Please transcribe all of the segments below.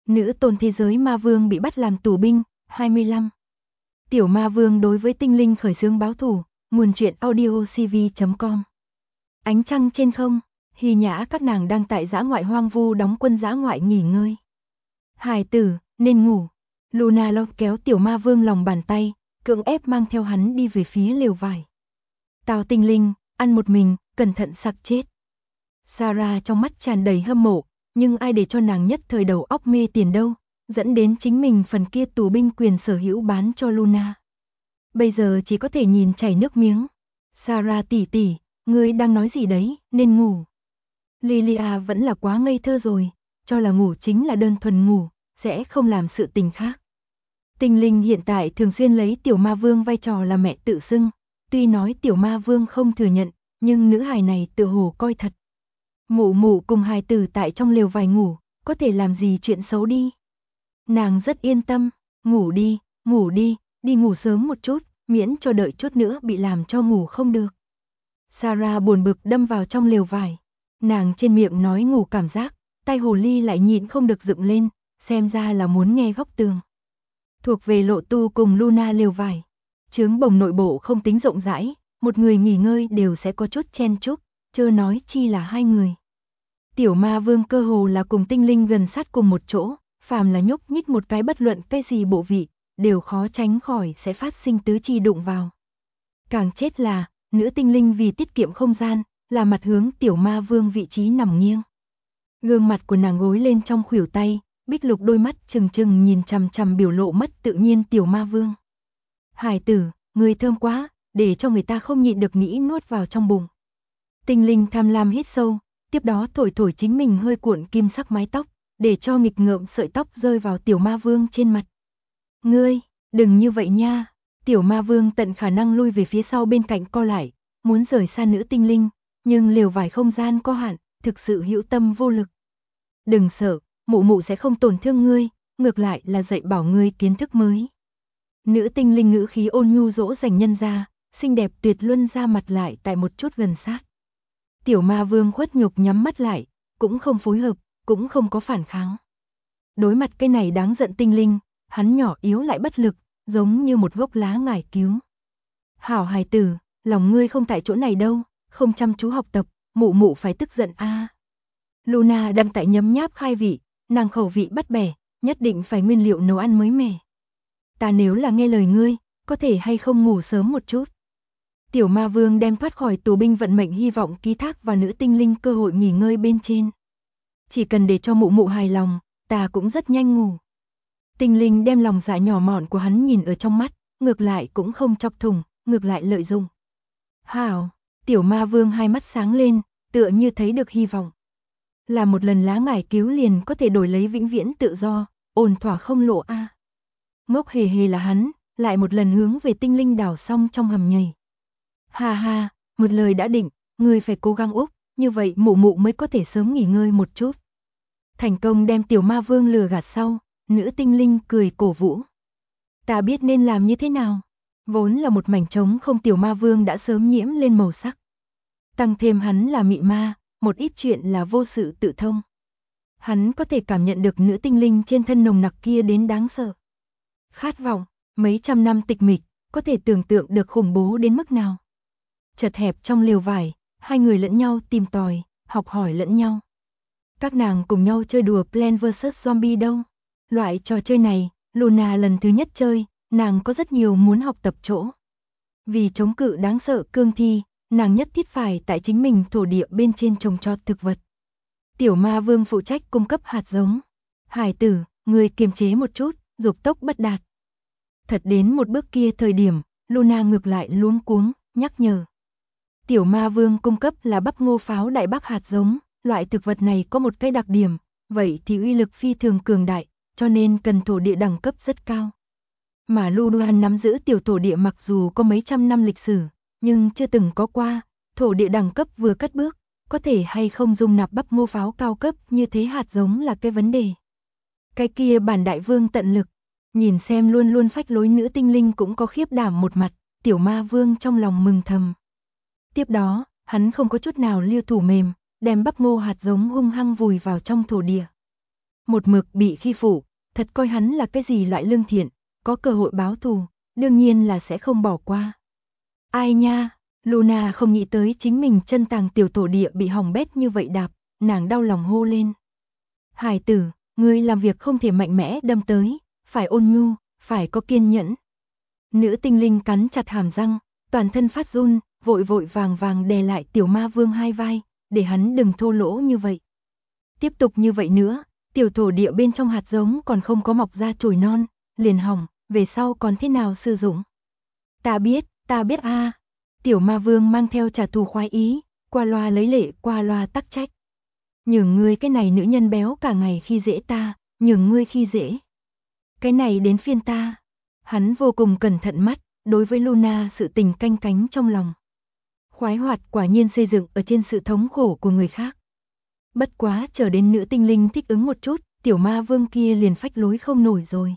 Nữ tôn thế giới ma vương bị bắt làm tù binh, 25. Tiểu ma vương đối với tinh linh khởi xướng báo thù, nguồn truyện audiocv.com. Ánh trăng trên không, Hy Nhã các nàng đang tại dã ngoại hoang vu đóng quân dã ngoại nghỉ ngơi. Hài tử, nên ngủ. Luna lôi kéo tiểu ma vương lòng bàn tay, cưỡng ép mang theo hắn đi về phía lều vải. Tào tinh linh, ăn một mình, cẩn thận sặc chết. Sarah trong mắt tràn đầy hâm mộ, nhưng ai để cho nàng nhất thời đầu óc mê tiền đâu, dẫn đến chính mình phần kia tù binh quyền sở hữu bán cho Luna. Bây giờ chỉ có thể nhìn chảy nước miếng. Sarah tỷ tỷ, ngươi đang nói gì đấy, nên ngủ. Lilia vẫn là quá ngây thơ rồi, cho là ngủ chính là đơn thuần ngủ, sẽ không làm sự tình khác. Tinh linh hiện tại thường xuyên lấy tiểu ma vương vai trò là mẹ tự xưng, tuy nói tiểu ma vương không thừa nhận, nhưng nữ hài này tự hồ coi thật. Mụ mụ cùng hài tử tại trong lều vải ngủ, có thể làm gì chuyện xấu đi. Nàng rất yên tâm, ngủ đi, đi ngủ sớm một chút, miễn cho đợi chút nữa bị làm cho ngủ không được. Sarah buồn bực đâm vào trong lều vải, nàng trên miệng nói ngủ cảm giác, tai hồ ly lại nhịn không được dựng lên, xem ra là muốn nghe góc tường. Thuộc về Lộ Tu cùng Luna lều vải, trướng bồng nội bộ không tính rộng rãi, một người nghỉ ngơi đều sẽ có chút chen chúc, chớ nói chi là hai người. Tiểu ma vương cơ hồ là cùng tinh linh gần sát cùng một chỗ, phàm là nhúc nhích một cái bất luận cái gì bộ vị, đều khó tránh khỏi sẽ phát sinh tứ chi đụng vào. Càng chết là, nữ tinh linh vì tiết kiệm không gian, là mặt hướng tiểu ma vương vị trí nằm nghiêng. Gương mặt của nàng gối lên trong khuỷu tay, bích lục đôi mắt trừng trừng nhìn chằm chằm biểu lộ mất tự nhiên tiểu ma vương. Hải tử, người thơm quá, để cho người ta không nhịn được nghĩ nuốt vào trong bụng. Tinh linh tham lam hít sâu, tiếp đó thổi thổi chính mình hơi cuộn kim sắc mái tóc, để cho nghịch ngợm sợi tóc rơi vào tiểu ma vương trên mặt. Ngươi, đừng như vậy nha. Tiểu ma vương tận khả năng lui về phía sau bên cạnh co lại, muốn rời xa nữ tinh linh, nhưng lều vải không gian có hạn, thực sự hữu tâm vô lực. Đừng sợ, mụ mụ sẽ không tổn thương ngươi, ngược lại là dạy bảo ngươi kiến thức mới. Nữ tinh linh ngữ khí ôn nhu dỗ dành nhân ra, xinh đẹp tuyệt luân ra mặt lại tại một chút gần sát. Tiểu ma vương khuất nhục nhắm mắt lại, cũng không phối hợp, cũng không có phản kháng. Đối mặt cái này đáng giận tinh linh, hắn nhỏ yếu lại bất lực, giống như một gốc lá ngải cứu. Hảo hài tử, lòng ngươi không tại chỗ này đâu, không chăm chú học tập, mụ mụ phải tức giận a. Luna đang tại nhấm nháp khai vị, nàng khẩu vị bắt bẻ, nhất định phải nguyên liệu nấu ăn mới mẻ. Ta nếu là nghe lời ngươi, có thể hay không ngủ sớm một chút. Tiểu ma vương đem thoát khỏi tù binh vận mệnh hy vọng ký thác vào nữ tinh linh cơ hội nghỉ ngơi bên trên. Chỉ cần để cho mụ mụ hài lòng, ta cũng rất nhanh ngủ. Tinh linh đem lòng dạ nhỏ mọn của hắn nhìn ở trong mắt, ngược lại cũng không chọc thủng, ngược lại lợi dụng. Hảo, tiểu ma vương hai mắt sáng lên, tựa như thấy được hy vọng. Là một lần lá ngải cứu liền có thể đổi lấy vĩnh viễn tự do, ổn thỏa không lộ a. Ngốc hề hề là hắn, lại một lần hướng về tinh linh đảo xong trong hầm nhảy. Ha ha, một lời đã định, ngươi phải cố gắng úc, như vậy mụ mụ mới có thể sớm nghỉ ngơi một chút. Thành công đem tiểu ma vương lừa gạt sau, nữ tinh linh cười cổ vũ. Ta biết nên làm như thế nào. Vốn là một mảnh trống không, tiểu ma vương đã sớm nhiễm lên màu sắc. Tăng thêm hắn là mị ma, một ít chuyện là vô sự tự thông. Hắn có thể cảm nhận được nữ tinh linh trên thân nồng nặc kia đến đáng sợ. Khát vọng, mấy trăm năm tịch mịch, có thể tưởng tượng được khủng bố đến mức nào. Chật hẹp trong lều vải, hai người lẫn nhau tìm tòi, học hỏi lẫn nhau. Các nàng cùng nhau chơi đùa Plants vs Zombie đâu. Loại trò chơi này, Luna lần thứ nhất chơi, nàng có rất nhiều muốn học tập chỗ. Vì chống cự đáng sợ cương thi, nàng nhất thiết phải tại chính mình thổ địa bên trên trồng trọt thực vật. Tiểu ma vương phụ trách cung cấp hạt giống. Hải tử, người kiềm chế một chút, dục tốc bất đạt. Thật đến một bước kia thời điểm, Luna ngược lại luống cuống, nhắc nhở. Tiểu ma vương cung cấp là bắp ngô pháo đại bác hạt giống, loại thực vật này có một cái đặc điểm, vậy thì uy lực phi thường cường đại, cho nên cần thổ địa đẳng cấp rất cao. Mà Luna nắm giữ tiểu thổ địa mặc dù có mấy trăm năm lịch sử, nhưng chưa từng có qua, thổ địa đẳng cấp vừa cất bước, có thể hay không dung nạp bắp ngô pháo cao cấp như thế hạt giống là cái vấn đề. Cái kia bản đại vương tận lực, nhìn xem luôn luôn phách lối nữ tinh linh cũng có khiếp đảm một mặt, tiểu ma vương trong lòng mừng thầm. Tiếp đó, hắn không có chút nào lưu thủ mềm, đem bắp ngô hạt giống hung hăng vùi vào trong thổ địa. một mực bị khi phụ, thật coi hắn là cái gì loại lương thiện, có cơ hội báo thù, đương nhiên là sẽ không bỏ qua. Ai nha, Luna không nghĩ tới chính mình chân tàng tiểu thổ địa bị hỏng bét như vậy đạp, nàng đau lòng hô lên. Hải tử, ngươi làm việc không thể mạnh mẽ đâm tới, phải ôn nhu, phải có kiên nhẫn. Nữ tinh linh cắn chặt hàm răng, toàn thân phát run, vội vội vàng vàng đè lại tiểu ma vương hai vai, để hắn đừng thô lỗ như vậy. Tiếp tục như vậy nữa, tiểu thổ địa bên trong hạt giống còn không có mọc ra chồi non, liền hỏng, về sau còn thế nào sử dụng. Ta biết a. Tiểu ma vương mang theo trả thù khoái ý, qua loa lấy lệ qua loa tắc trách. Nhường ngươi cái này nữ nhân béo cả ngày khi dễ ta, nhường ngươi khi dễ. Cái này đến phiên ta. Hắn vô cùng cẩn thận mắt, đối với Luna sự tình canh cánh trong lòng. Khoái hoạt quả nhiên xây dựng ở trên sự thống khổ của người khác. Bất quá chờ đến nữ tinh linh thích ứng một chút, tiểu ma vương kia liền phách lối không nổi rồi.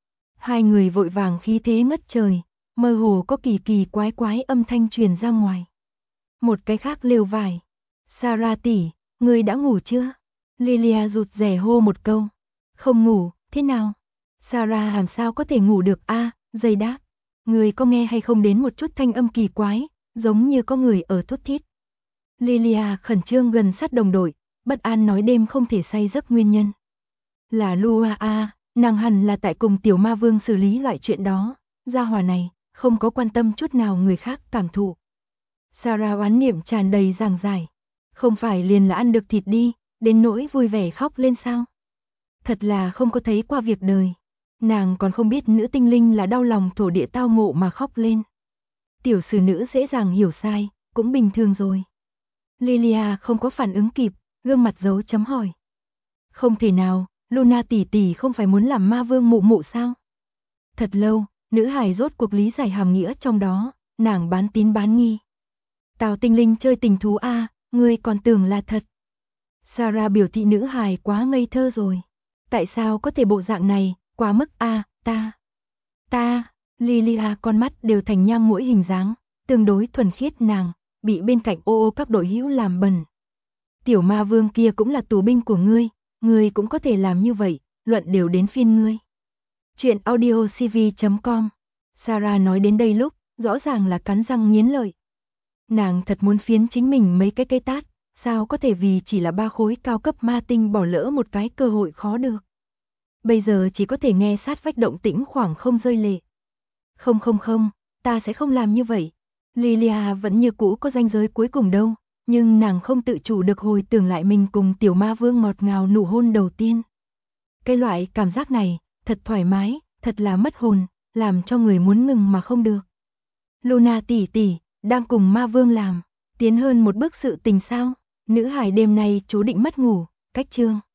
Hai người vội vàng khí thế ngất trời, mơ hồ có kỳ kỳ quái quái âm thanh truyền ra ngoài. Một cái khác lều vải. Sarah tỷ, ngươi đã ngủ chưa? Lilia rụt rè hô một câu. Không ngủ, thế nào? Sarah làm sao có thể ngủ được a? Dây đáp. Ngươi có nghe hay không đến một chút thanh âm kỳ quái, giống như có người ở thút thít. Lilia khẩn trương gần sát đồng đội, bất an nói đêm không thể say giấc nguyên nhân. Là Lua a, nàng hẳn là tại cùng tiểu ma vương xử lý loại chuyện đó, gia hỏa này, không có quan tâm chút nào người khác cảm thụ. Sarah oán niệm tràn đầy giảng giải. Không phải liền là ăn được thịt đi, đến nỗi vui vẻ khóc lên sao? Thật là không có thấy qua việc đời. Nàng còn không biết nữ tinh linh là đau lòng thổ địa tao ngộ mà khóc lên. Tiểu sử nữ dễ dàng hiểu sai, cũng bình thường rồi. Lilia không có phản ứng kịp, gương mặt dấu chấm hỏi. Không thể nào, Luna tỷ tỷ không phải muốn làm ma vương mụ mụ sao? Thật lâu, nữ hài rốt cuộc lý giải hàm nghĩa trong đó, nàng bán tín bán nghi. Tào tinh linh chơi tình thú a, ngươi còn tưởng là thật. Sarah biểu thị nữ hài quá ngây thơ rồi. Tại sao có thể bộ dạng này, quá mức a, ta, Lilia con mắt đều thành nham mũi hình dáng, tương đối thuần khiết nàng, bị bên cạnh ô các đội hữu làm bẩn. Tiểu ma vương kia cũng là tù binh của ngươi cũng có thể làm như vậy, luận đều đến phiên ngươi. Chuyện audiocv.com. Sarah nói đến đây lúc, rõ ràng là cắn răng nghiến lợi. Nàng thật muốn phiến chính mình mấy cái cây tát, sao có thể vì chỉ là 3 khối cao cấp ma tinh bỏ lỡ một cái cơ hội khó được. Bây giờ chỉ có thể nghe sát vách động tĩnh khoảng không rơi lệ. Không, ta sẽ không làm như vậy. Lilia vẫn như cũ có ranh giới cuối cùng đâu, nhưng nàng không tự chủ được hồi tưởng lại mình cùng tiểu ma vương ngọt ngào nụ hôn đầu tiên. Cái loại cảm giác này, thật thoải mái, thật là mất hồn, làm cho người muốn ngừng mà không được. Luna tỷ tỷ, đang cùng ma vương làm, tiến hơn một bước sự tình sao? Nữ hải đêm nay chú định mất ngủ, cách chương.